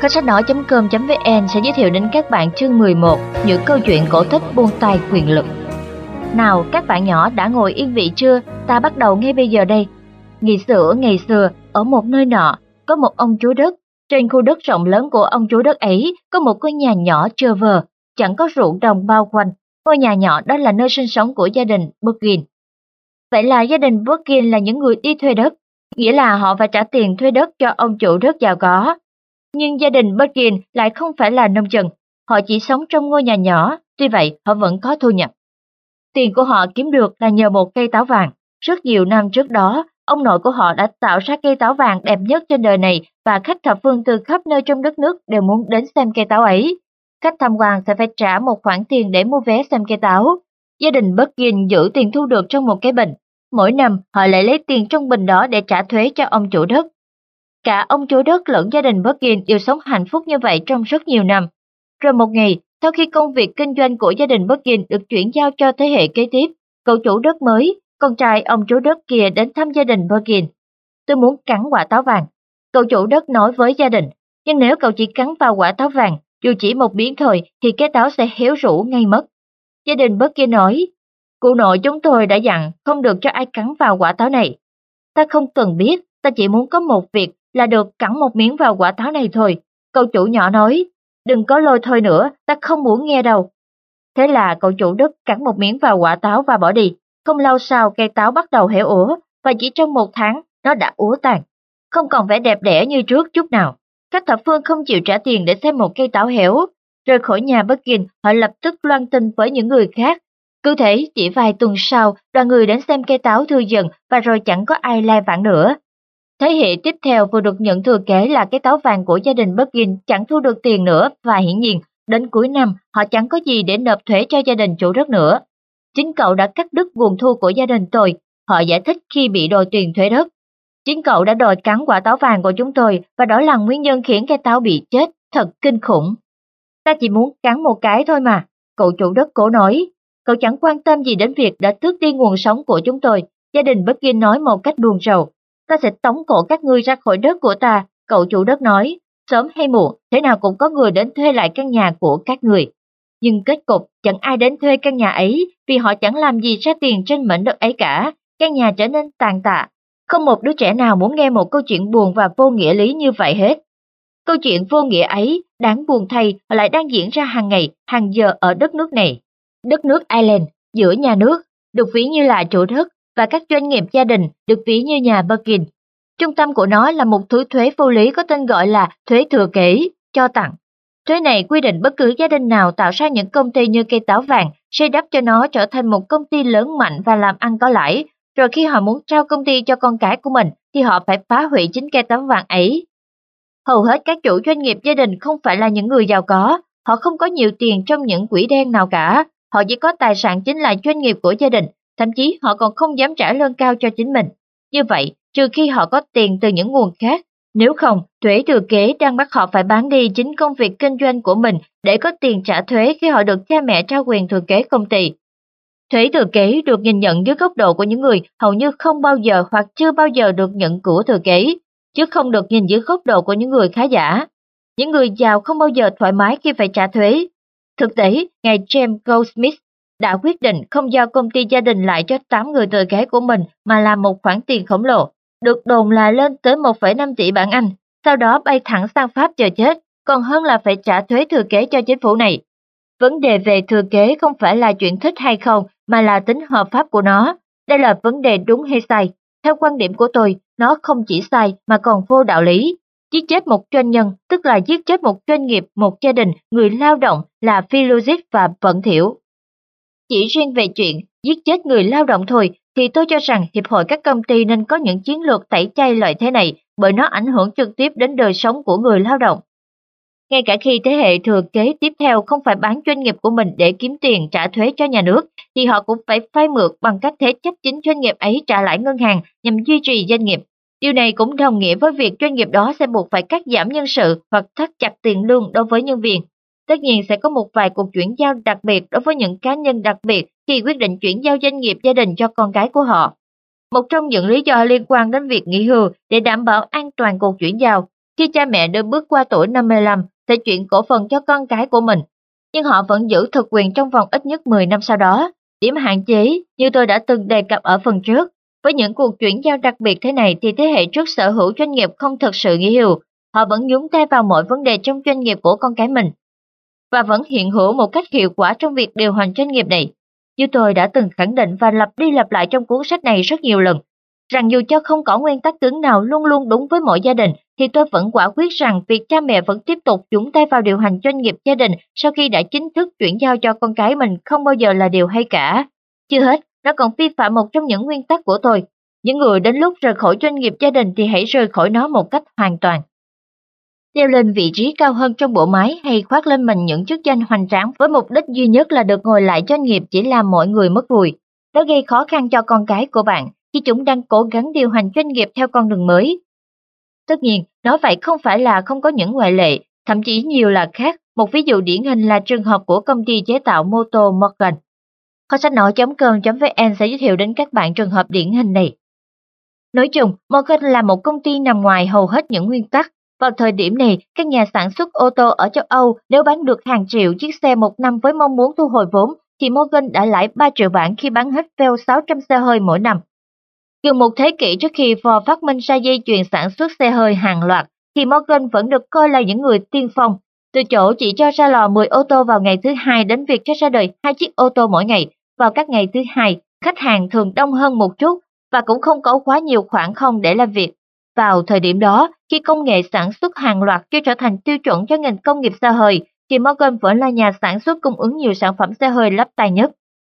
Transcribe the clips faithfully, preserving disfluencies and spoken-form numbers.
Kho sách nói chấm com chấm vn sẽ giới thiệu đến các bạn chương mười một, những câu chuyện cổ tích buông tay quyền lực. Nào các bạn nhỏ đã ngồi yên vị chưa? Ta bắt đầu ngay bây giờ đây. Ngày xưa ngày xưa, ở một nơi nọ, có một ông chúa đất. Trên khu đất rộng lớn của ông chúa đất ấy có một ngôi nhà nhỏ trơ vơ, chẳng có ruộng đồng bao quanh. Ngôi nhà nhỏ đó là nơi sinh sống của gia đình Burgin. Vậy là gia đình Burgin là những người đi thuê đất, nghĩa là họ phải trả tiền thuê đất cho ông chủ đất giàu có. Nhưng gia đình Burgin lại không phải là nông dân, họ chỉ sống trong ngôi nhà nhỏ, tuy vậy họ vẫn có thu nhập. Tiền của họ kiếm được là nhờ một cây táo vàng. Rất nhiều năm trước đó, ông nội của họ đã tạo ra cây táo vàng đẹp nhất trên đời này và khách thập phương từ khắp nơi trong đất nước đều muốn đến xem cây táo ấy. Khách tham quan sẽ phải trả một khoản tiền để mua vé xem cây táo. Gia đình Burgin giữ tiền thu được trong một cái bình. Mỗi năm họ lại lấy tiền trong bình đó để trả thuế cho ông chủ đất. Cả ông chủ đất lẫn gia đình Burgin đều sống hạnh phúc như vậy trong rất nhiều năm. Rồi một ngày, sau khi công việc kinh doanh của gia đình Burgin được chuyển giao cho thế hệ kế tiếp, cậu chủ đất mới, con trai ông chủ đất kia đến thăm gia đình Burgin. Tôi muốn cắn quả táo vàng, cậu chủ đất nói với gia đình, nhưng nếu cậu chỉ cắn vào quả táo vàng, dù chỉ một miếng thôi thì cái táo sẽ héo rũ ngay mất. Gia đình Burgin nói, cụ nội chúng tôi đã dặn không được cho ai cắn vào quả táo này. Ta không cần biết, ta chỉ muốn có một việc là được cắn một miếng vào quả táo này thôi. Cậu chủ nhỏ nói, đừng có lôi thôi nữa, ta không muốn nghe đâu. Thế là cậu chủ đất cắn một miếng vào quả táo và bỏ đi. Không lâu sau cây táo bắt đầu héo úa và chỉ trong một tháng nó đã úa tàn, không còn vẻ đẹp đẽ như trước chút nào. Các thập phương không chịu trả tiền để xem một cây táo héo. Rời khỏi nhà Burgin, họ lập tức loan tin với những người khác. Cứ thế chỉ vài tuần sau, đoàn người đến xem cây táo thưa dần và rồi chẳng có ai lai vãng nữa. Thế hệ tiếp theo vừa được nhận thừa kế là cái táo vàng của gia đình Burgin chẳng thu được tiền nữa và hiển nhiên, đến cuối năm họ chẳng có gì để nộp thuế cho gia đình chủ đất nữa. Chính cậu đã cắt đứt nguồn thu của gia đình tôi, họ giải thích khi bị đòi tiền thuế đất. Chính cậu đã đòi cắn quả táo vàng của chúng tôi và đó là nguyên nhân khiến cây táo bị chết, thật kinh khủng. Ta chỉ muốn cắn một cái thôi mà, cậu chủ đất cổ nói. Cậu chẳng quan tâm gì đến việc đã tước đi nguồn sống của chúng tôi, gia đình Burgin nói một cách buồn rầu. Ta sẽ tống cổ các ngươi ra khỏi đất của ta, cậu chủ đất nói. Sớm hay muộn, thế nào cũng có người đến thuê lại căn nhà của các người. Nhưng kết cục chẳng ai đến thuê căn nhà ấy vì họ chẳng làm gì ra tiền trên mảnh đất ấy cả. Căn nhà trở nên tàn tạ. Không một đứa trẻ nào muốn nghe một câu chuyện buồn và vô nghĩa lý như vậy hết. Câu chuyện vô nghĩa ấy, đáng buồn thay, lại đang diễn ra hàng ngày, hàng giờ ở đất nước này. Đất nước Ireland, giữa nhà nước, được ví như là chủ đất, và các doanh nghiệp gia đình được ví như nhà Burgin. Trung tâm của nó là một thứ thuế vô lý có tên gọi là thuế thừa kế, cho tặng. Thuế này quy định bất cứ gia đình nào tạo ra những công ty như cây táo vàng, xây đắp cho nó trở thành một công ty lớn mạnh và làm ăn có lãi, rồi khi họ muốn trao công ty cho con cái của mình thì họ phải phá hủy chính cây táo vàng ấy. Hầu hết các chủ doanh nghiệp gia đình không phải là những người giàu có, họ không có nhiều tiền trong những quỹ đen nào cả, họ chỉ có tài sản chính là doanh nghiệp của gia đình, thậm chí họ còn không dám trả lương cao cho chính mình. Như vậy, trừ khi họ có tiền từ những nguồn khác, nếu không, thuế thừa kế đang bắt họ phải bán đi chính công việc kinh doanh của mình để có tiền trả thuế khi họ được cha mẹ trao quyền thừa kế công ty. Thuế thừa kế được nhìn nhận dưới góc độ của những người hầu như không bao giờ hoặc chưa bao giờ được nhận của thừa kế, chứ không được nhìn dưới góc độ của những người khá giả. Những người giàu không bao giờ thoải mái khi phải trả thuế. Thực tế, ngài James Goldsmith đã quyết định không giao công ty gia đình lại cho tám người thừa kế của mình mà làm một khoản tiền khổng lồ, được đồn là lên tới một phẩy năm tỷ bảng Anh, sau đó bay thẳng sang Pháp chờ chết, còn hơn là phải trả thuế thừa kế cho chính phủ này. Vấn đề về thừa kế không phải là chuyện thích hay không, mà là tính hợp pháp của nó. Đây là vấn đề đúng hay sai. Theo quan điểm của tôi, nó không chỉ sai mà còn vô đạo lý. Giết chết một doanh nhân, tức là giết chết một doanh nghiệp, một gia đình, người lao động là phi logic và bẩn thỉu. Chỉ riêng về chuyện giết chết người lao động thôi, thì tôi cho rằng Hiệp hội các công ty nên có những chiến lược tẩy chay loại thế này, bởi nó ảnh hưởng trực tiếp đến đời sống của người lao động. Ngay cả khi thế hệ thừa kế tiếp theo không phải bán doanh nghiệp của mình để kiếm tiền trả thuế cho nhà nước, thì họ cũng phải vay mượn bằng cách thế chấp chính doanh nghiệp ấy trả lãi ngân hàng nhằm duy trì doanh nghiệp. Điều này cũng đồng nghĩa với việc doanh nghiệp đó sẽ buộc phải cắt giảm nhân sự hoặc thắt chặt tiền lương đối với nhân viên. Tất nhiên sẽ có một vài cuộc chuyển giao đặc biệt đối với những cá nhân đặc biệt khi quyết định chuyển giao doanh nghiệp gia đình cho con cái của họ. Một trong những lý do liên quan đến việc nghỉ hưu để đảm bảo an toàn cuộc chuyển giao, khi cha mẹ đưa bước qua tuổi năm mươi lăm sẽ chuyển cổ phần cho con cái của mình, nhưng họ vẫn giữ thực quyền trong vòng ít nhất mười năm sau đó. Điểm hạn chế, như tôi đã từng đề cập ở phần trước, với những cuộc chuyển giao đặc biệt thế này thì thế hệ trước sở hữu doanh nghiệp không thực sự nghỉ hưu, họ vẫn nhúng tay vào mọi vấn đề trong doanh nghiệp của con cái mình, và vẫn hiện hữu một cách hiệu quả trong việc điều hành doanh nghiệp này. Như tôi đã từng khẳng định và lặp đi lặp lại trong cuốn sách này rất nhiều lần, rằng dù cho không có nguyên tắc cứng nào luôn luôn đúng với mỗi gia đình, thì tôi vẫn quả quyết rằng việc cha mẹ vẫn tiếp tục nhúng tay vào điều hành doanh nghiệp gia đình sau khi đã chính thức chuyển giao cho con cái mình không bao giờ là điều hay cả. Chưa hết, nó còn vi phạm một trong những nguyên tắc của tôi. Những người đến lúc rời khỏi doanh nghiệp gia đình thì hãy rời khỏi nó một cách hoàn toàn. Leo lên vị trí cao hơn trong bộ máy hay khoác lên mình những chức danh hoành tráng với mục đích duy nhất là được ngồi lại doanh nghiệp chỉ làm mọi người mất vui. Nó gây khó khăn cho con cái của bạn khi chúng đang cố gắng điều hành doanh nghiệp theo con đường mới. Tất nhiên, nói vậy không phải là không có những ngoại lệ, thậm chí nhiều là khác. Một ví dụ điển hình là trường hợp của công ty chế tạo mô tô Morgan. Kho sách nói chấm com chấm vn sẽ giới thiệu đến các bạn trường hợp điển hình này. Nói chung, Morgan là một công ty nằm ngoài hầu hết những nguyên tắc. Vào thời điểm này, các nhà sản xuất ô tô ở châu Âu nếu bán được hàng triệu chiếc xe một năm với mong muốn thu hồi vốn, thì Morgan đã lãi ba triệu bảng khi bán hết veo sáu trăm xe hơi mỗi năm. Gần một thế kỷ trước khi Ford phát minh ra dây chuyền sản xuất xe hơi hàng loạt, thì Morgan vẫn được coi là những người tiên phong. Từ chỗ chỉ cho ra lò mười ô tô vào ngày thứ hai đến việc cho ra đời hai chiếc ô tô mỗi ngày, vào các ngày thứ hai, khách hàng thường đông hơn một chút và cũng không có quá nhiều khoảng không để làm việc. Vào thời điểm đó, khi công nghệ sản xuất hàng loạt chưa trở thành tiêu chuẩn cho ngành công nghiệp xe hơi, thì Morgan vẫn là nhà sản xuất cung ứng nhiều sản phẩm xe hơi lắp tay nhất.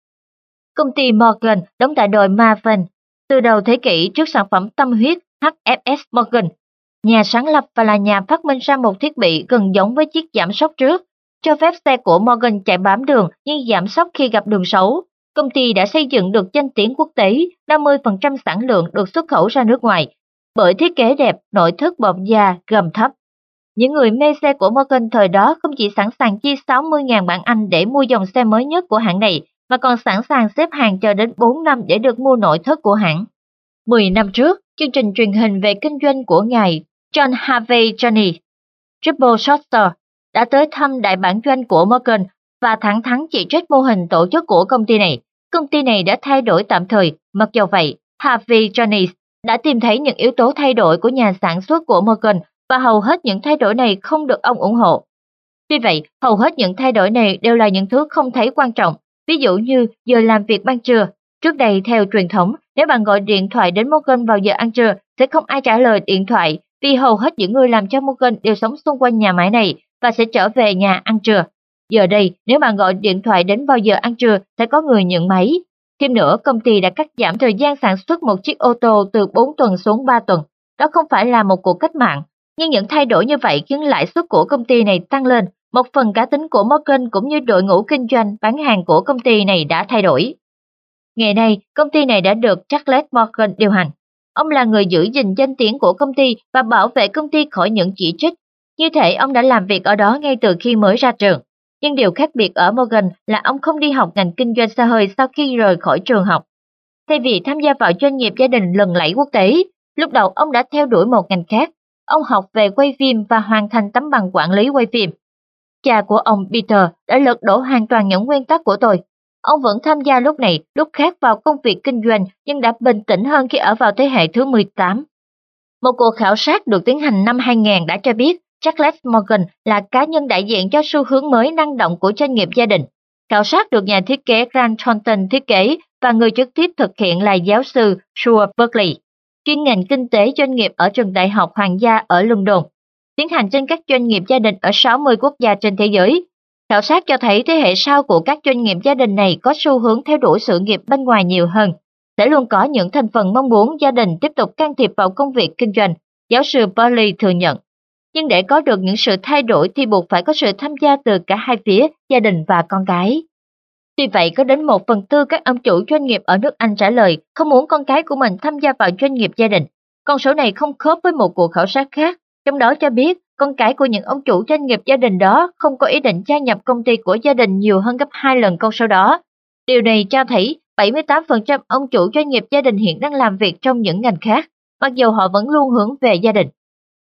Công ty Morgan đóng tại đồi Marvin từ đầu thế kỷ trước sản phẩm tâm huyết hát ép ét Morgan. Nhà sáng lập và là nhà phát minh ra một thiết bị gần giống với chiếc giảm sóc trước, cho phép xe của Morgan chạy bám đường nhưng giảm sóc khi gặp đường xấu. Công ty đã xây dựng được danh tiếng quốc tế, năm mươi phần trăm sản lượng được xuất khẩu ra nước ngoài, bởi thiết kế đẹp, nội thất bọc da, gầm thấp. Những người mê xe của Morgan thời đó không chỉ sẵn sàng chi sáu mươi nghìn bảng Anh để mua dòng xe mới nhất của hãng này, mà còn sẵn sàng xếp hàng chờ đến bốn năm để được mua nội thất của hãng. Mười năm trước, chương trình truyền hình về kinh doanh của ngài John Harvey Johnny, Triple Shorter, đã tới thăm đại bản doanh của Morgan và thẳng thắn chỉ trích mô hình tổ chức của công ty này. Công ty này đã thay đổi tạm thời, mặc dù vậy, Harvey Johnny đã tìm thấy những yếu tố thay đổi của nhà sản xuất của Morgan và hầu hết những thay đổi này không được ông ủng hộ. Tuy vậy, hầu hết những thay đổi này đều là những thứ không thấy quan trọng, ví dụ như giờ làm việc ban trưa. Trước đây, theo truyền thống, nếu bạn gọi điện thoại đến Morgan vào giờ ăn trưa, sẽ không ai trả lời điện thoại vì hầu hết những người làm cho Morgan đều sống xung quanh nhà máy này và sẽ trở về nhà ăn trưa. Giờ đây, nếu bạn gọi điện thoại đến vào giờ ăn trưa, sẽ có người nhận máy. Thêm nữa, công ty đã cắt giảm thời gian sản xuất một chiếc ô tô từ bốn tuần xuống ba tuần. Đó không phải là một cuộc cách mạng, nhưng những thay đổi như vậy khiến lãi suất của công ty này tăng lên. Một phần cá tính của Morgan cũng như đội ngũ kinh doanh bán hàng của công ty này đã thay đổi. Ngày nay, công ty này đã được Charles Morgan điều hành. Ông là người giữ gìn danh tiếng của công ty và bảo vệ công ty khỏi những chỉ trích. Như thể ông đã làm việc ở đó ngay từ khi mới ra trường. Nhưng điều khác biệt ở Morgan là ông không đi học ngành kinh doanh xe hơi sau khi rời khỏi trường học. Thay vì tham gia vào doanh nghiệp gia đình lừng lẫy quốc tế, lúc đầu ông đã theo đuổi một ngành khác. Ông học về quay phim và hoàn thành tấm bằng quản lý quay phim. Cha của ông Peter đã lật đổ hoàn toàn những nguyên tắc của tôi. Ông vẫn tham gia lúc này, lúc khác vào công việc kinh doanh nhưng đã bình tĩnh hơn khi ở vào thế hệ thứ mười tám. Một cuộc khảo sát được tiến hành năm hai nghìn đã cho biết Charles Morgan là cá nhân đại diện cho xu hướng mới năng động của doanh nghiệp gia đình. Khảo sát được nhà thiết kế Grant Thornton thiết kế và người trực tiếp thực hiện là giáo sư Stuart Berkeley, chuyên ngành kinh tế doanh nghiệp ở trường Đại học Hoàng gia ở London, tiến hành trên các doanh nghiệp gia đình ở sáu mươi quốc gia trên thế giới. Khảo sát cho thấy thế hệ sau của các doanh nghiệp gia đình này có xu hướng theo đuổi sự nghiệp bên ngoài nhiều hơn, sẽ luôn có những thành phần mong muốn gia đình tiếp tục can thiệp vào công việc kinh doanh, giáo sư Berkeley thừa nhận. Nhưng để có được những sự thay đổi thì buộc phải có sự tham gia từ cả hai phía, gia đình và con cái. Tuy vậy, có đến một phần tư các ông chủ doanh nghiệp ở nước Anh trả lời không muốn con cái của mình tham gia vào doanh nghiệp gia đình. Con số này không khớp với một cuộc khảo sát khác, trong đó cho biết con cái của những ông chủ doanh nghiệp gia đình đó không có ý định gia nhập công ty của gia đình nhiều hơn gấp hai lần con số đó. Điều này cho thấy bảy mươi tám phần trăm ông chủ doanh nghiệp gia đình hiện đang làm việc trong những ngành khác, mặc dù họ vẫn luôn hướng về gia đình.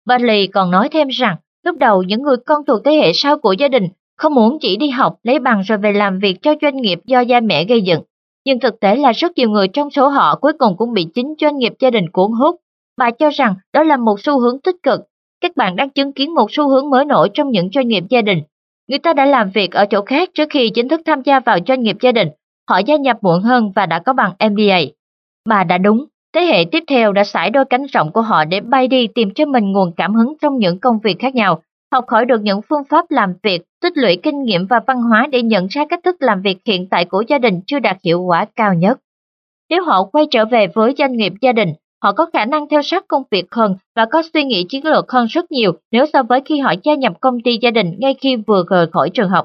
Bartley còn nói thêm rằng, lúc đầu những người con thuộc thế hệ sau của gia đình không muốn chỉ đi học, lấy bằng rồi về làm việc cho doanh nghiệp do cha mẹ gây dựng. Nhưng thực tế là rất nhiều người trong số họ cuối cùng cũng bị chính doanh nghiệp gia đình cuốn hút. Bà cho rằng đó là một xu hướng tích cực. Các bạn đang chứng kiến một xu hướng mới nổi trong những doanh nghiệp gia đình. Người ta đã làm việc ở chỗ khác trước khi chính thức tham gia vào doanh nghiệp gia đình. Họ gia nhập muộn hơn và đã có bằng M B A. Bà đã đúng. Thế hệ tiếp theo đã sải đôi cánh rộng của họ để bay đi tìm cho mình nguồn cảm hứng trong những công việc khác nhau, học hỏi được những phương pháp làm việc, tích lũy kinh nghiệm và văn hóa để nhận ra cách thức làm việc hiện tại của gia đình chưa đạt hiệu quả cao nhất. Nếu họ quay trở về với doanh nghiệp gia đình, họ có khả năng theo sát công việc hơn và có suy nghĩ chiến lược hơn rất nhiều nếu so với khi họ gia nhập công ty gia đình ngay khi vừa rời khỏi trường học.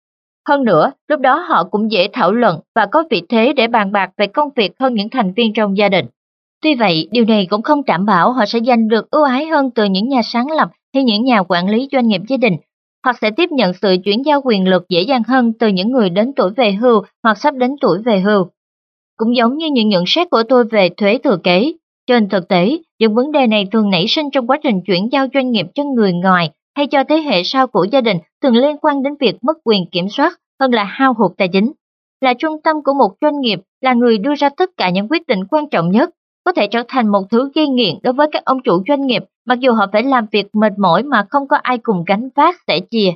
Hơn nữa, lúc đó họ cũng dễ thảo luận và có vị thế để bàn bạc về công việc hơn những thành viên trong gia đình. Tuy vậy, điều này cũng không đảm bảo họ sẽ giành được ưu ái hơn từ những nhà sáng lập hay những nhà quản lý doanh nghiệp gia đình, hoặc sẽ tiếp nhận sự chuyển giao quyền lực dễ dàng hơn từ những người đến tuổi về hưu hoặc sắp đến tuổi về hưu. Cũng giống như những nhận xét của tôi về thuế thừa kế, trên thực tế, những vấn đề này thường nảy sinh trong quá trình chuyển giao doanh nghiệp cho người ngoài hay cho thế hệ sau của gia đình thường liên quan đến việc mất quyền kiểm soát hơn là hao hụt tài chính. Là trung tâm của một doanh nghiệp, là người đưa ra tất cả những quyết định quan trọng nhất, có thể trở thành một thứ gây nghiện đối với các ông chủ doanh nghiệp, mặc dù họ phải làm việc mệt mỏi mà không có ai cùng gánh vác sẻ chia.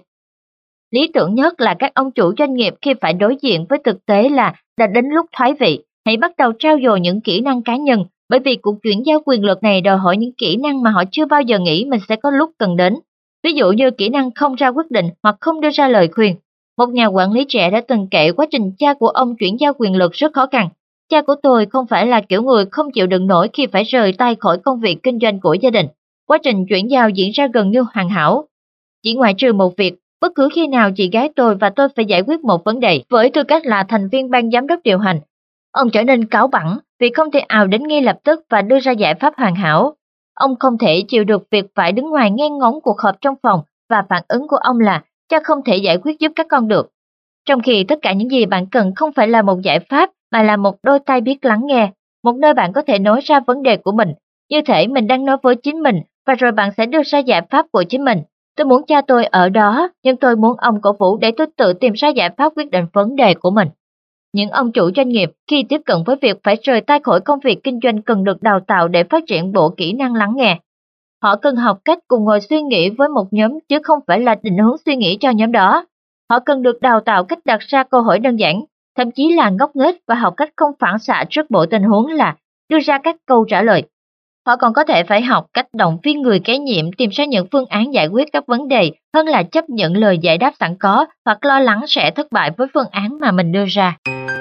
Lý tưởng nhất là các ông chủ doanh nghiệp khi phải đối diện với thực tế là đã đến lúc thoái vị, hãy bắt đầu trau dồi những kỹ năng cá nhân, bởi vì cuộc chuyển giao quyền lực này đòi hỏi những kỹ năng mà họ chưa bao giờ nghĩ mình sẽ có lúc cần đến. Ví dụ như kỹ năng không ra quyết định hoặc không đưa ra lời khuyên. Một nhà quản lý trẻ đã từng kể quá trình cha của ông chuyển giao quyền lực rất khó khăn. Cha của tôi không phải là kiểu người không chịu đựng nổi khi phải rời tay khỏi công việc kinh doanh của gia đình. Quá trình chuyển giao diễn ra gần như hoàn hảo. Chỉ ngoại trừ một việc, bất cứ khi nào chị gái tôi và tôi phải giải quyết một vấn đề với tư cách là thành viên ban giám đốc điều hành, ông trở nên cáu bẳn vì không thể ào đến ngay lập tức và đưa ra giải pháp hoàn hảo. Ông không thể chịu được việc phải đứng ngoài nghe ngóng cuộc họp trong phòng và phản ứng của ông là cha không thể giải quyết giúp các con được. Trong khi tất cả những gì bạn cần không phải là một giải pháp mà là một đôi tai biết lắng nghe, một nơi bạn có thể nói ra vấn đề của mình, như thể mình đang nói với chính mình và rồi bạn sẽ đưa ra giải pháp của chính mình. Tôi muốn cha tôi ở đó, nhưng tôi muốn ông cổ vũ để tôi tự tìm ra giải pháp quyết định vấn đề của mình. Những ông chủ doanh nghiệp khi tiếp cận với việc phải rời tay khỏi công việc kinh doanh cần được đào tạo để phát triển bộ kỹ năng lắng nghe. Họ cần học cách cùng ngồi suy nghĩ với một nhóm chứ không phải là định hướng suy nghĩ cho nhóm đó. Họ cần được đào tạo cách đặt ra câu hỏi đơn giản, thậm chí là ngốc nghếch và học cách không phản xạ trước bộ tình huống là đưa ra các câu trả lời. Họ còn có thể phải học cách động viên người kế nhiệm tìm ra những phương án giải quyết các vấn đề hơn là chấp nhận lời giải đáp sẵn có hoặc lo lắng sẽ thất bại với phương án mà mình đưa ra.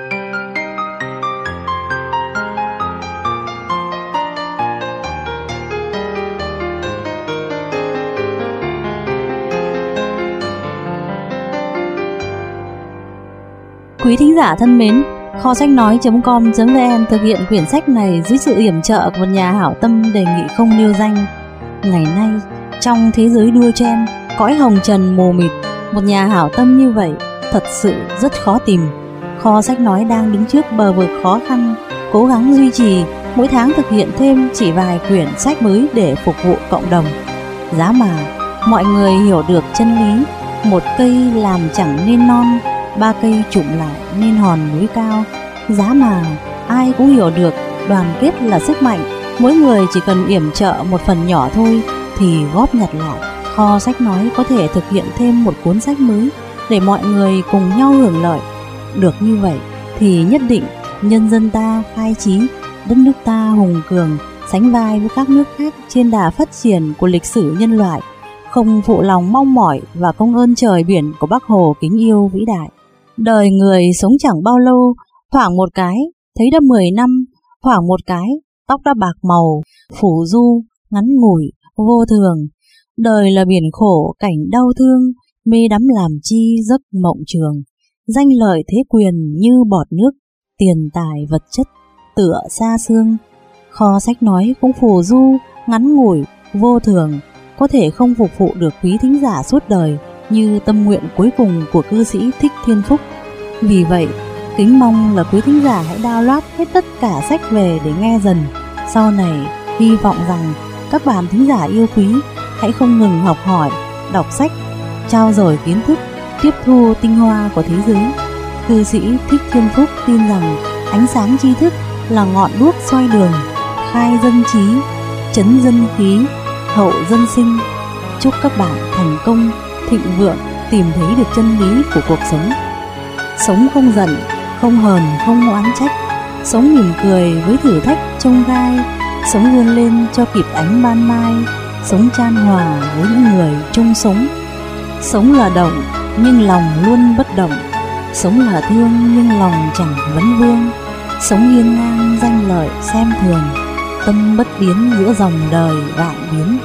Quý thính giả thân mến, kho sách nói chấm com chấm vn thực hiện quyển sách này dưới sự yểm trợ của một nhà hảo tâm đề nghị không nêu danh. Ngày nay, trong thế giới đua chen, cõi hồng trần mù mịt, một nhà hảo tâm như vậy thật sự rất khó tìm. Kho sách nói đang đứng trước bờ vực khó khăn, cố gắng duy trì, mỗi tháng thực hiện thêm chỉ vài quyển sách mới để phục vụ cộng đồng. Giá mà mọi người hiểu được chân lý, một cây làm chẳng nên non, ba cây chụm lại nên hòn núi cao. Giá mà ai cũng hiểu được đoàn kết là sức mạnh, mỗi người chỉ cần yểm trợ một phần nhỏ thôi thì góp nhặt lại, kho sách nói có thể thực hiện thêm một cuốn sách mới để mọi người cùng nhau hưởng lợi. Được như vậy thì nhất định nhân dân ta khai trí, đất nước ta hùng cường, sánh vai với các nước khác trên đà phát triển của lịch sử nhân loại, không phụ lòng mong mỏi và công ơn trời biển của Bác Hồ kính yêu vĩ đại. Đời người sống chẳng bao lâu, thoảng một cái thấy đã mười năm, thoảng một cái tóc đã bạc màu, phủ du, ngắn ngủi, vô thường. Đời là biển khổ, cảnh đau thương, mê đắm làm chi giấc mộng trường. Danh lợi thế quyền như bọt nước, tiền tài vật chất tựa xa xương. Kho sách nói cũng phù du, ngắn ngủi, vô thường, có thể không phục vụ được quý thính giả suốt đời như tâm nguyện cuối cùng của cư sĩ Thích Thiên Phúc. Vì vậy, kính mong là quý thính giả hãy download hết tất cả sách về để nghe dần. Sau này, hy vọng rằng các bạn thính giả yêu quý hãy không ngừng học hỏi, đọc sách, trao dồi kiến thức, tiếp thu tinh hoa của thế giới. Cư sĩ Thích Thiên Phúc tin rằng ánh sáng tri thức là ngọn đuốc soi đường, khai dân trí, trấn dân khí, hậu dân sinh. Chúc các bạn thành công, thịnh vượng, tìm thấy được chân lý của cuộc sống. Sống không giận, không hờn, không oán trách. Sống mỉm cười với thử thách chông gai. Sống vươn lên cho kịp ánh ban mai. Sống chan hòa với những người chung sống. Sống là động, nhưng lòng luôn bất động. Sống là thương, nhưng lòng chẳng vấn vương. Sống hiên ngang danh lợi xem thường. Tâm bất biến giữa dòng đời vạn biến.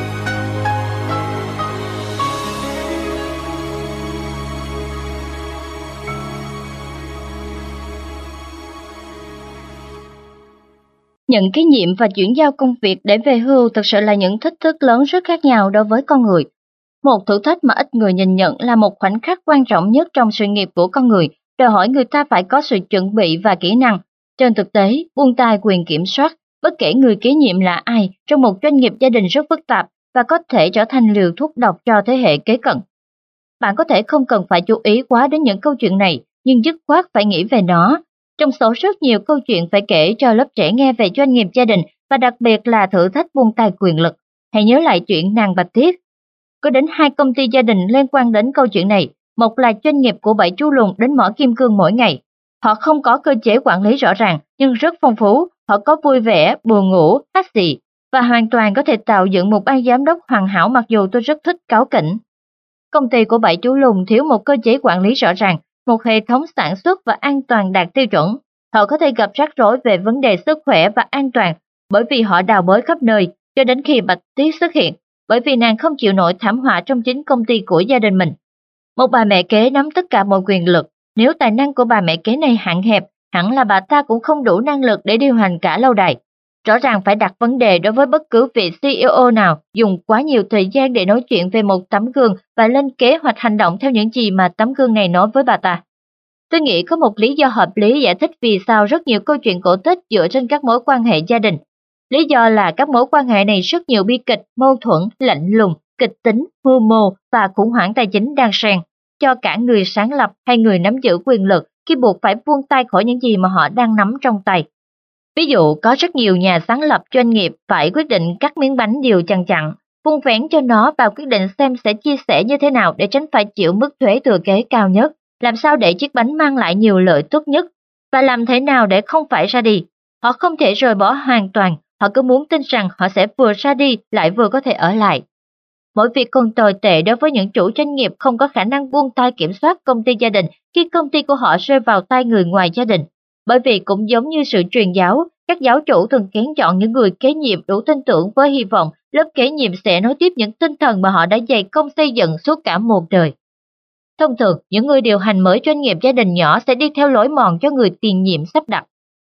Nhận kế nhiệm và chuyển giao công việc để về hưu thực sự là những thách thức lớn rất khác nhau đối với con người. Một thử thách mà ít người nhìn nhận là một khoảnh khắc quan trọng nhất trong sự nghiệp của con người, đòi hỏi người ta phải có sự chuẩn bị và kỹ năng. Trên thực tế, buông tay quyền kiểm soát, bất kể người kế nhiệm là ai, trong một doanh nghiệp gia đình rất phức tạp và có thể trở thành liều thuốc độc cho thế hệ kế cận. Bạn có thể không cần phải chú ý quá đến những câu chuyện này, nhưng dứt khoát phải nghĩ về nó. Trong số rất nhiều câu chuyện phải kể cho lớp trẻ nghe về doanh nghiệp gia đình và đặc biệt là thử thách buông tay quyền lực. Hãy nhớ lại chuyện nàng Bạch Tuyết. Có đến hai công ty gia đình liên quan đến câu chuyện này. Một là doanh nghiệp của bảy chú lùn đến mỏ kim cương mỗi ngày. Họ không có cơ chế quản lý rõ ràng nhưng rất phong phú. Họ có vui vẻ, buồn ngủ, hát xì và hoàn toàn có thể tạo dựng một ban giám đốc hoàn hảo mặc dù tôi rất thích cáu kỉnh. Công ty của bảy chú lùn thiếu một cơ chế quản lý rõ ràng, một hệ thống sản xuất và an toàn đạt tiêu chuẩn. Họ có thể gặp rắc rối về vấn đề sức khỏe và an toàn bởi vì họ đào bới khắp nơi cho đến khi Bạch Tuyết xuất hiện, bởi vì nàng không chịu nổi thảm họa trong chính công ty của gia đình mình. Một bà mẹ kế nắm tất cả mọi quyền lực, nếu tài năng của bà mẹ kế này hạn hẹp, hẳn là bà ta cũng không đủ năng lực để điều hành cả lâu đài. Rõ ràng phải đặt vấn đề đối với bất cứ vị xê e ô nào dùng quá nhiều thời gian để nói chuyện về một tấm gương và lên kế hoạch hành động theo những gì mà tấm gương này nói với bà ta. Tôi nghĩ có một lý do hợp lý giải thích vì sao rất nhiều câu chuyện cổ tích dựa trên các mối quan hệ gia đình. Lý do là các mối quan hệ này rất nhiều bi kịch, mâu thuẫn, lạnh lùng, kịch tính, mưu mô và khủng hoảng tài chính đang xen, cho cả người sáng lập hay người nắm giữ quyền lực khi buộc phải buông tay khỏi những gì mà họ đang nắm trong tay. Ví dụ, có rất nhiều nhà sáng lập doanh nghiệp phải quyết định cắt miếng bánh điều chằng chặn, vun vén cho nó và quyết định xem sẽ chia sẻ như thế nào để tránh phải chịu mức thuế thừa kế cao nhất, làm sao để chiếc bánh mang lại nhiều lợi tốt nhất, và làm thế nào để không phải ra đi. Họ không thể rời bỏ hoàn toàn, họ cứ muốn tin rằng họ sẽ vừa ra đi lại vừa có thể ở lại. Mỗi việc còn tồi tệ đối với những chủ doanh nghiệp không có khả năng buông tay kiểm soát công ty gia đình khi công ty của họ rơi vào tay người ngoài gia đình. Bởi vì cũng giống như sự truyền giáo, các giáo chủ thường kén chọn những người kế nhiệm đủ tin tưởng với hy vọng lớp kế nhiệm sẽ nối tiếp những tinh thần mà họ đã dày công xây dựng suốt cả một đời. Thông thường, những người điều hành mới doanh nghiệp gia đình nhỏ sẽ đi theo lối mòn cho người tiền nhiệm sắp đặt.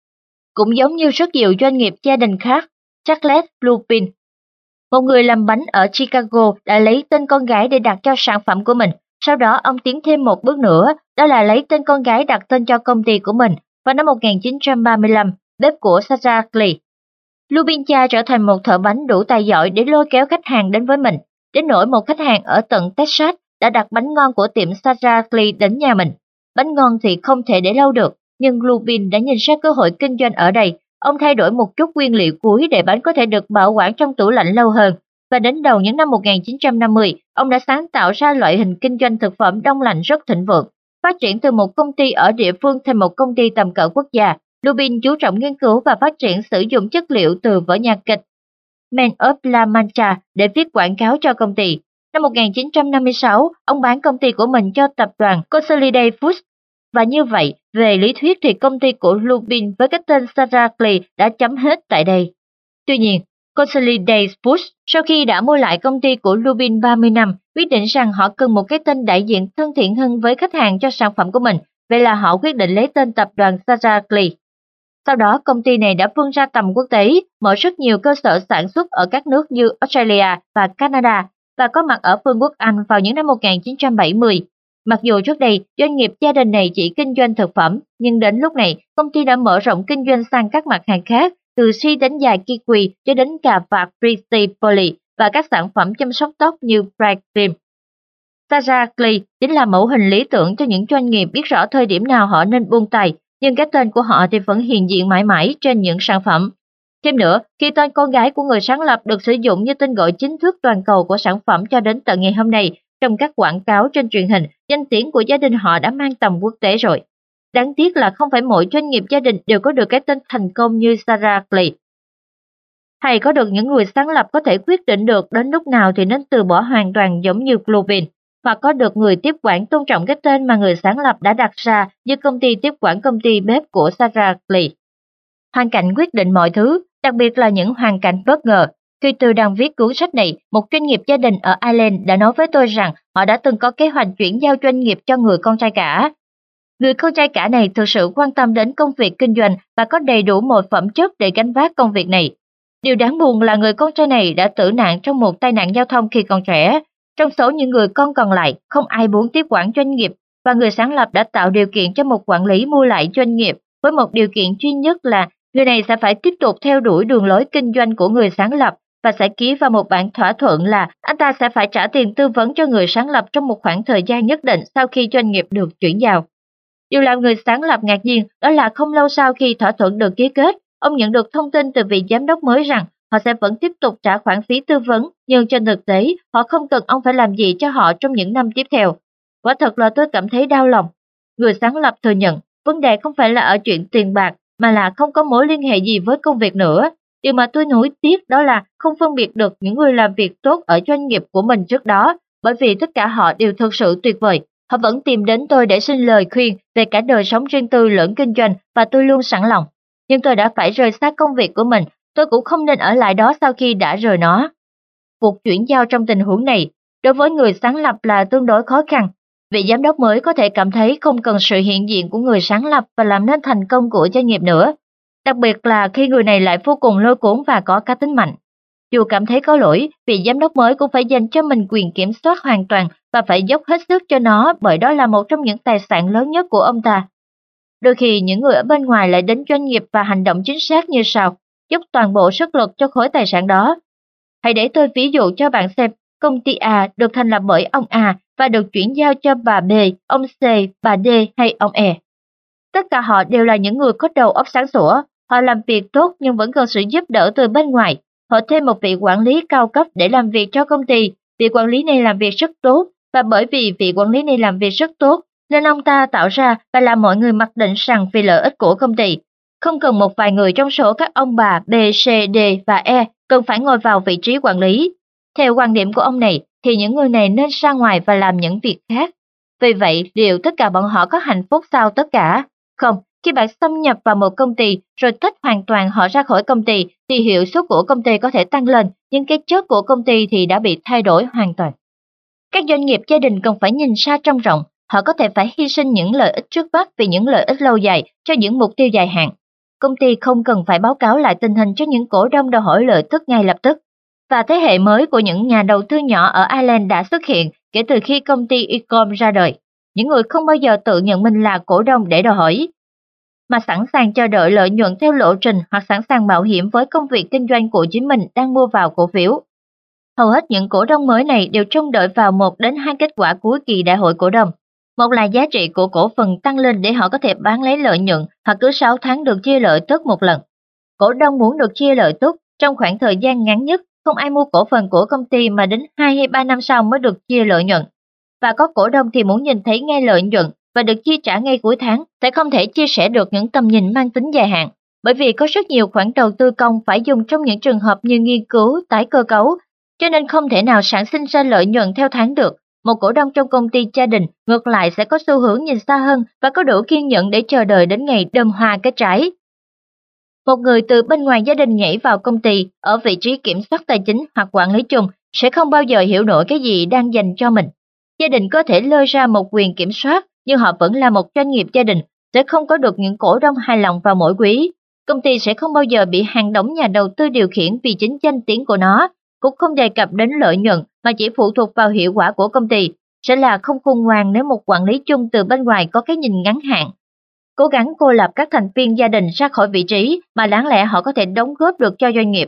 Cũng giống như rất nhiều doanh nghiệp gia đình khác, Charles Lupin, một người làm bánh ở Chicago, đã lấy tên con gái để đặt cho sản phẩm của mình. Sau đó ông tiến thêm một bước nữa, đó là lấy tên con gái đặt tên cho công ty của mình. Vào năm một nghìn chín trăm ba mươi lăm, bếp của Sarah Clay. Lupin cha trở thành một thợ bánh đủ tài giỏi để lôi kéo khách hàng đến với mình. Đến nỗi một khách hàng ở tận Texas đã đặt bánh ngon của tiệm Sarah Clay đến nhà mình. Bánh ngon thì không thể để lâu được, nhưng Lupin đã nhìn ra cơ hội kinh doanh ở đây. Ông thay đổi một chút nguyên liệu cuối để bánh có thể được bảo quản trong tủ lạnh lâu hơn. Và đến đầu những năm một nghìn chín trăm năm mươi, ông đã sáng tạo ra loại hình kinh doanh thực phẩm đông lạnh rất thịnh vượng. Phát triển từ một công ty ở địa phương thành một công ty tầm cỡ quốc gia, Lupin chú trọng nghiên cứu và phát triển sử dụng chất liệu từ vở nhạc kịch Man of La Mancha để viết quảng cáo cho công ty. Năm một nghìn chín trăm năm mươi sáu, ông bán công ty của mình cho tập đoàn Consolidated Foods. Và như vậy, về lý thuyết thì công ty của Lupin với cái tên Sarah Clay đã chấm hết tại đây. Tuy nhiên, Consolidated Foods sau khi đã mua lại công ty của Lupin ba mươi năm, quyết định rằng họ cần một cái tên đại diện thân thiện hơn với khách hàng cho sản phẩm của mình, vậy là họ quyết định lấy tên tập đoàn Sarah Clay. Sau đó, công ty này đã vươn ra tầm quốc tế, mở rất nhiều cơ sở sản xuất ở các nước như Australia và Canada và có mặt ở Vương quốc Anh vào những năm một nghìn chín trăm bảy mươi. Mặc dù trước đây, doanh nghiệp gia đình này chỉ kinh doanh thực phẩm, nhưng đến lúc này, công ty đã mở rộng kinh doanh sang các mặt hàng khác, từ suy đến dài kiwi cho đến cà vạt Bristol Poly và các sản phẩm chăm sóc tóc như Bright Cream. Sarah Clay chính là mẫu hình lý tưởng cho những doanh nghiệp biết rõ thời điểm nào họ nên buông tay, nhưng cái tên của họ thì vẫn hiện diện mãi mãi trên những sản phẩm. Thêm nữa, khi tên con gái của người sáng lập được sử dụng như tên gọi chính thức toàn cầu của sản phẩm cho đến tận ngày hôm nay, trong các quảng cáo trên truyền hình, danh tiếng của gia đình họ đã mang tầm quốc tế rồi. Đáng tiếc là không phải mỗi doanh nghiệp gia đình đều có được cái tên thành công như Sarah Clay. Hay có được những người sáng lập có thể quyết định được đến lúc nào thì nên từ bỏ hoàn toàn giống như Clovin, hoặc có được người tiếp quản tôn trọng cái tên mà người sáng lập đã đặt ra như công ty tiếp quản công ty bếp của Sarah Clay. Hoàn cảnh quyết định mọi thứ, đặc biệt là những hoàn cảnh bất ngờ. Khi tôi đang viết cuốn sách này, một doanh nghiệp gia đình ở Ireland đã nói với tôi rằng họ đã từng có kế hoạch chuyển giao doanh nghiệp cho người con trai cả. Người con trai cả này thực sự quan tâm đến công việc kinh doanh và có đầy đủ mọi phẩm chất để gánh vác công việc này. Điều đáng buồn là người con trai này đã tử nạn trong một tai nạn giao thông khi còn trẻ. Trong số những người con còn lại, không ai muốn tiếp quản doanh nghiệp và người sáng lập đã tạo điều kiện cho một quản lý mua lại doanh nghiệp với một điều kiện duy nhất là người này sẽ phải tiếp tục theo đuổi đường lối kinh doanh của người sáng lập và sẽ ký vào một bản thỏa thuận là anh ta sẽ phải trả tiền tư vấn cho người sáng lập trong một khoảng thời gian nhất định sau khi doanh nghiệp được chuyển giao. Điều làm người sáng lập ngạc nhiên đó là không lâu sau khi thỏa thuận được ký kết, ông nhận được thông tin từ vị giám đốc mới rằng họ sẽ vẫn tiếp tục trả khoản phí tư vấn, nhưng trên thực tế họ không cần ông phải làm gì cho họ trong những năm tiếp theo. Quả thật là tôi cảm thấy đau lòng. Người sáng lập thừa nhận vấn đề không phải là ở chuyện tiền bạc mà là không có mối liên hệ gì với công việc nữa. Điều mà tôi nổi tiếc đó là không phân biệt được những người làm việc tốt ở doanh nghiệp của mình trước đó, bởi vì tất cả họ đều thực sự tuyệt vời. Họ vẫn tìm đến tôi để xin lời khuyên về cả đời sống riêng tư lẫn kinh doanh và tôi luôn sẵn lòng. Nhưng tôi đã phải rời xa công việc của mình, tôi cũng không nên ở lại đó sau khi đã rời nó. Cuộc chuyển giao trong tình huống này, đối với người sáng lập là tương đối khó khăn. Vị giám đốc mới có thể cảm thấy không cần sự hiện diện của người sáng lập và làm nên thành công của doanh nghiệp nữa. Đặc biệt là khi người này lại vô cùng lôi cuốn và có cá tính mạnh. Dù cảm thấy có lỗi, vị giám đốc mới cũng phải dành cho mình quyền kiểm soát hoàn toàn và phải dốc hết sức cho nó bởi đó là một trong những tài sản lớn nhất của ông ta. Đôi khi những người ở bên ngoài lại đến doanh nghiệp và hành động chính xác như sau, dốc toàn bộ sức lực cho khối tài sản đó. Hãy để tôi ví dụ cho bạn xem, công ty A được thành lập bởi ông A và được chuyển giao cho bà B, ông C, bà D hay ông E. Tất cả họ đều là những người có đầu óc sáng sủa, họ làm việc tốt nhưng vẫn cần sự giúp đỡ từ bên ngoài. Họ thêm một vị quản lý cao cấp để làm việc cho công ty, vị quản lý này làm việc rất tốt và bởi vì vị quản lý này làm việc rất tốt nên ông ta tạo ra và làm mọi người mặc định rằng vì lợi ích của công ty. Không cần một vài người trong số các ông bà B, C, D và E cần phải ngồi vào vị trí quản lý. Theo quan điểm của ông này thì những người này nên ra ngoài và làm những việc khác. Vì vậy, liệu tất cả bọn họ có hạnh phúc sao tất cả? Không, khi bạn xâm nhập vào một công ty rồi tách hoàn toàn họ ra khỏi công ty thì hiệu suất của công ty có thể tăng lên, nhưng cái chất của công ty thì đã bị thay đổi hoàn toàn. Các doanh nghiệp gia đình cần phải nhìn xa trông rộng, họ có thể phải hy sinh những lợi ích trước mắt vì những lợi ích lâu dài cho những mục tiêu dài hạn. Công ty không cần phải báo cáo lại tình hình cho những cổ đông đòi hỏi lợi tức ngay lập tức. Và thế hệ mới của những nhà đầu tư nhỏ ở Ireland đã xuất hiện kể từ khi công ty Ecom ra đời. Những người không bao giờ tự nhận mình là cổ đông để đòi hỏi, mà sẵn sàng chờ đợi lợi nhuận theo lộ trình hoặc sẵn sàng mạo hiểm với công việc kinh doanh của chính mình đang mua vào cổ phiếu. Hầu hết những cổ đông mới này đều trông đợi vào một đến hai kết quả cuối kỳ đại hội cổ đông. Một là giá trị của cổ phần tăng lên để họ có thể bán lấy lợi nhuận hoặc cứ sáu tháng được chia lợi tức một lần. Cổ đông muốn được chia lợi tức trong khoảng thời gian ngắn nhất, không ai mua cổ phần của công ty mà đến hai hay ba năm sau mới được chia lợi nhuận. Và có cổ đông thì muốn nhìn thấy ngay lợi nhuận và được chi trả ngay cuối tháng, sẽ không thể chia sẻ được những tầm nhìn mang tính dài hạn, bởi vì có rất nhiều khoản đầu tư công phải dùng trong những trường hợp như nghiên cứu, tái cơ cấu, cho nên không thể nào sản sinh ra lợi nhuận theo tháng được. Một cổ đông trong công ty gia đình ngược lại sẽ có xu hướng nhìn xa hơn và có đủ kiên nhẫn để chờ đợi đến ngày đơm hoa kết trái. Một người từ bên ngoài gia đình nhảy vào công ty ở vị trí kiểm soát tài chính hoặc quản lý chung sẽ không bao giờ hiểu nổi cái gì đang dành cho mình. Gia đình có thể lơi ra một quyền kiểm soát, nhưng họ vẫn là một doanh nghiệp gia đình, sẽ không có được những cổ đông hài lòng vào mỗi quý. Công ty sẽ không bao giờ bị hàng đống nhà đầu tư điều khiển vì chính danh tiếng của nó, cũng không đề cập đến lợi nhuận mà chỉ phụ thuộc vào hiệu quả của công ty. Sẽ là không khôn ngoan nếu một quản lý chung từ bên ngoài có cái nhìn ngắn hạn, cố gắng cô lập các thành viên gia đình ra khỏi vị trí mà đáng lẽ họ có thể đóng góp được cho doanh nghiệp.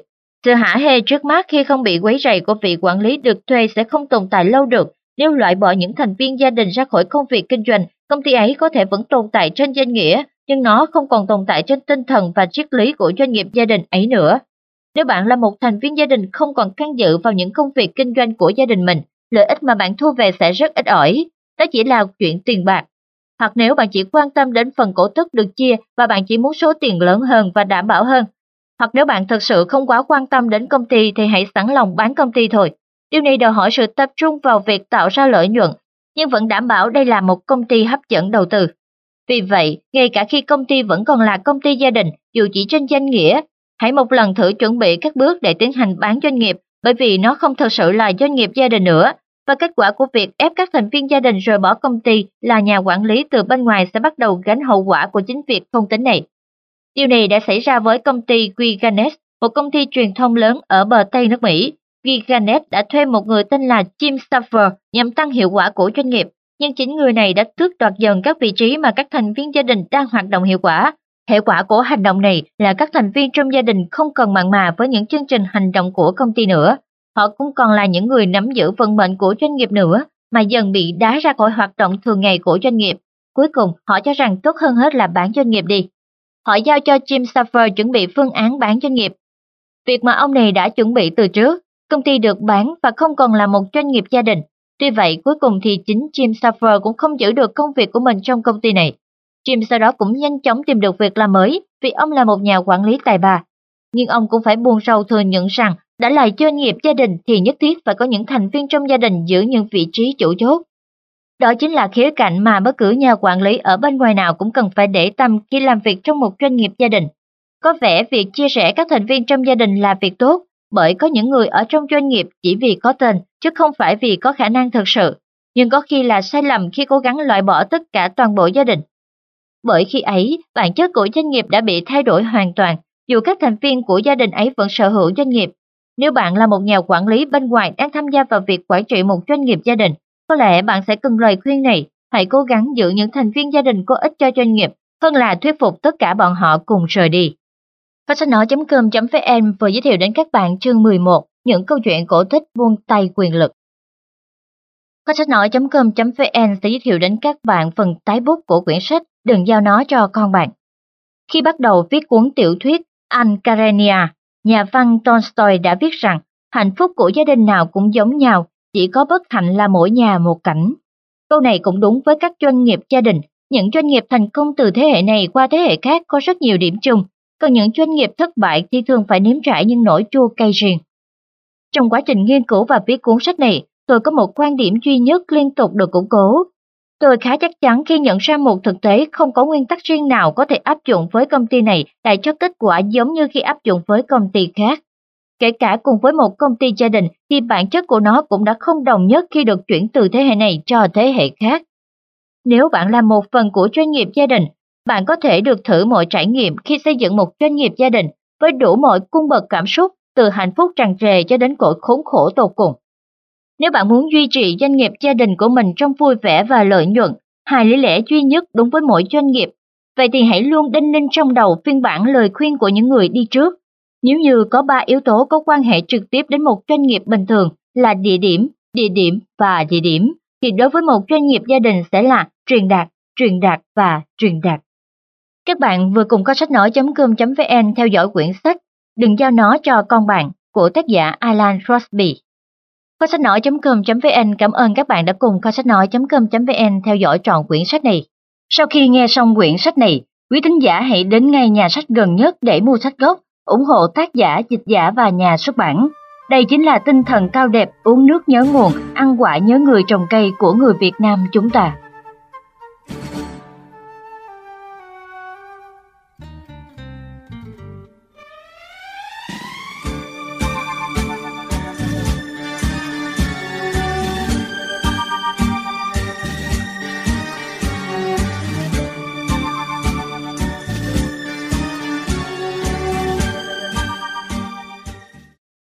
Sự hả hê trước mắt khi không bị quấy rầy của vị quản lý được thuê sẽ không tồn tại lâu được. Nếu loại bỏ những thành viên gia đình ra khỏi công việc kinh doanh, công ty ấy có thể vẫn tồn tại trên danh nghĩa, nhưng nó không còn tồn tại trên tinh thần và triết lý của doanh nghiệp gia đình ấy nữa. Nếu bạn là một thành viên gia đình không còn can dự vào những công việc kinh doanh của gia đình mình, lợi ích mà bạn thu về sẽ rất ít ỏi. Đó chỉ là chuyện tiền bạc. Hoặc nếu bạn chỉ quan tâm đến phần cổ tức được chia và bạn chỉ muốn số tiền lớn hơn và đảm bảo hơn. Hoặc nếu bạn thực sự không quá quan tâm đến công ty thì hãy sẵn lòng bán công ty thôi. Điều này đòi hỏi sự tập trung vào việc tạo ra lợi nhuận, nhưng vẫn đảm bảo đây là một công ty hấp dẫn đầu tư. Vì vậy, ngay cả khi công ty vẫn còn là công ty gia đình, dù chỉ trên danh nghĩa, hãy một lần thử chuẩn bị các bước để tiến hành bán doanh nghiệp, bởi vì nó không thực sự là doanh nghiệp gia đình nữa. Và kết quả của việc ép các thành viên gia đình rời bỏ công ty là nhà quản lý từ bên ngoài sẽ bắt đầu gánh hậu quả của chính việc không tính này. Điều này đã xảy ra với công ty Giganet, một công ty truyền thông lớn ở bờ Tây nước Mỹ. Giganet đã thuê một người tên là Jim Stafford nhằm tăng hiệu quả của doanh nghiệp, nhưng chính người này đã tước đoạt dần các vị trí mà các thành viên gia đình đang hoạt động hiệu quả. Hệ quả của hành động này là các thành viên trong gia đình không còn mặn mà với những chương trình hành động của công ty nữa. Họ cũng còn là những người nắm giữ vận mệnh của doanh nghiệp nữa, mà dần bị đá ra khỏi hoạt động thường ngày của doanh nghiệp. Cuối cùng, họ cho rằng tốt hơn hết là bán doanh nghiệp đi. Họ giao cho Jim Stafford chuẩn bị phương án bán doanh nghiệp. Việc mà ông này đã chuẩn bị từ trước, công ty được bán và không còn là một doanh nghiệp gia đình. Tuy vậy, cuối cùng thì chính Jim Stafford cũng không giữ được công việc của mình trong công ty này. Jim sau đó cũng nhanh chóng tìm được việc làm mới vì ông là một nhà quản lý tài ba. Nhưng ông cũng phải buồn rầu thừa nhận rằng đã là doanh nghiệp gia đình thì nhất thiết phải có những thành viên trong gia đình giữ những vị trí chủ chốt. Đó chính là khía cạnh mà bất cứ nhà quản lý ở bên ngoài nào cũng cần phải để tâm khi làm việc trong một doanh nghiệp gia đình. Có vẻ việc chia sẻ các thành viên trong gia đình là việc tốt, bởi có những người ở trong doanh nghiệp chỉ vì có tên, chứ không phải vì có khả năng thực sự. Nhưng có khi là sai lầm khi cố gắng loại bỏ tất cả toàn bộ gia đình. Bởi khi ấy, bản chất của doanh nghiệp đã bị thay đổi hoàn toàn, dù các thành viên của gia đình ấy vẫn sở hữu doanh nghiệp. Nếu bạn là một nhà quản lý bên ngoài đang tham gia vào việc quản trị một doanh nghiệp gia đình, có lẽ bạn sẽ cần lời khuyên này: hãy cố gắng giữ những thành viên gia đình có ích cho doanh nghiệp hơn là thuyết phục tất cả bọn họ cùng rời đi. Kho sách nói chấm com chấm vn vừa giới thiệu đến các bạn chương mười một, những câu chuyện cổ tích buông tay quyền lực. Kho sách nói chấm com chấm vn sẽ giới thiệu đến các bạn phần tái bút của quyển sách Đừng giao nó cho con bạn. Khi bắt đầu viết cuốn tiểu thuyết Anna Karenina, nhà văn Tolstoy đã viết rằng hạnh phúc của gia đình nào cũng giống nhau, chỉ có bất hạnh là mỗi nhà một cảnh. Câu này cũng đúng với các doanh nghiệp gia đình. Những doanh nghiệp thành công từ thế hệ này qua thế hệ khác có rất nhiều điểm chung, còn những doanh nghiệp thất bại thì thường phải nếm trải những nỗi chua cay riêng. Trong quá trình nghiên cứu và viết cuốn sách này, tôi có một quan điểm duy nhất liên tục được củng cố. Tôi khá chắc chắn khi nhận ra một thực tế không có nguyên tắc riêng nào có thể áp dụng với công ty này lại cho kết quả giống như khi áp dụng với công ty khác. Kể cả cùng với một công ty gia đình thì bản chất của nó cũng đã không đồng nhất khi được chuyển từ thế hệ này cho thế hệ khác. Nếu bạn là một phần của doanh nghiệp gia đình, bạn có thể được thử mọi trải nghiệm khi xây dựng một doanh nghiệp gia đình với đủ mọi cung bậc cảm xúc, từ hạnh phúc tràn trề cho đến cõi khốn khổ tột cùng. Nếu bạn muốn duy trì doanh nghiệp gia đình của mình trong vui vẻ và lợi nhuận, hai lý lẽ duy nhất đúng với mỗi doanh nghiệp, vậy thì hãy luôn đinh ninh trong đầu phiên bản lời khuyên của những người đi trước. Nếu như có ba yếu tố có quan hệ trực tiếp đến một doanh nghiệp bình thường là địa điểm, địa điểm và địa điểm, thì đối với một doanh nghiệp gia đình sẽ là truyền đạt, truyền đạt và truyền đạt. Các bạn vừa cùng kho sách nói chấm com chấm vn theo dõi quyển sách Đừng giao nó cho con bạn của tác giả Alan Crosby. Kho sách nói chấm com chấm vn cảm ơn các bạn đã cùng kho sách nói chấm com chấm vn theo dõi trọn quyển sách này. Sau khi nghe xong quyển sách này, quý thính giả hãy đến ngay nhà sách gần nhất để mua sách gốc, ủng hộ tác giả, dịch giả và nhà xuất bản. Đây chính là tinh thần cao đẹp, uống nước nhớ nguồn, ăn quả nhớ người trồng cây của người Việt Nam chúng ta.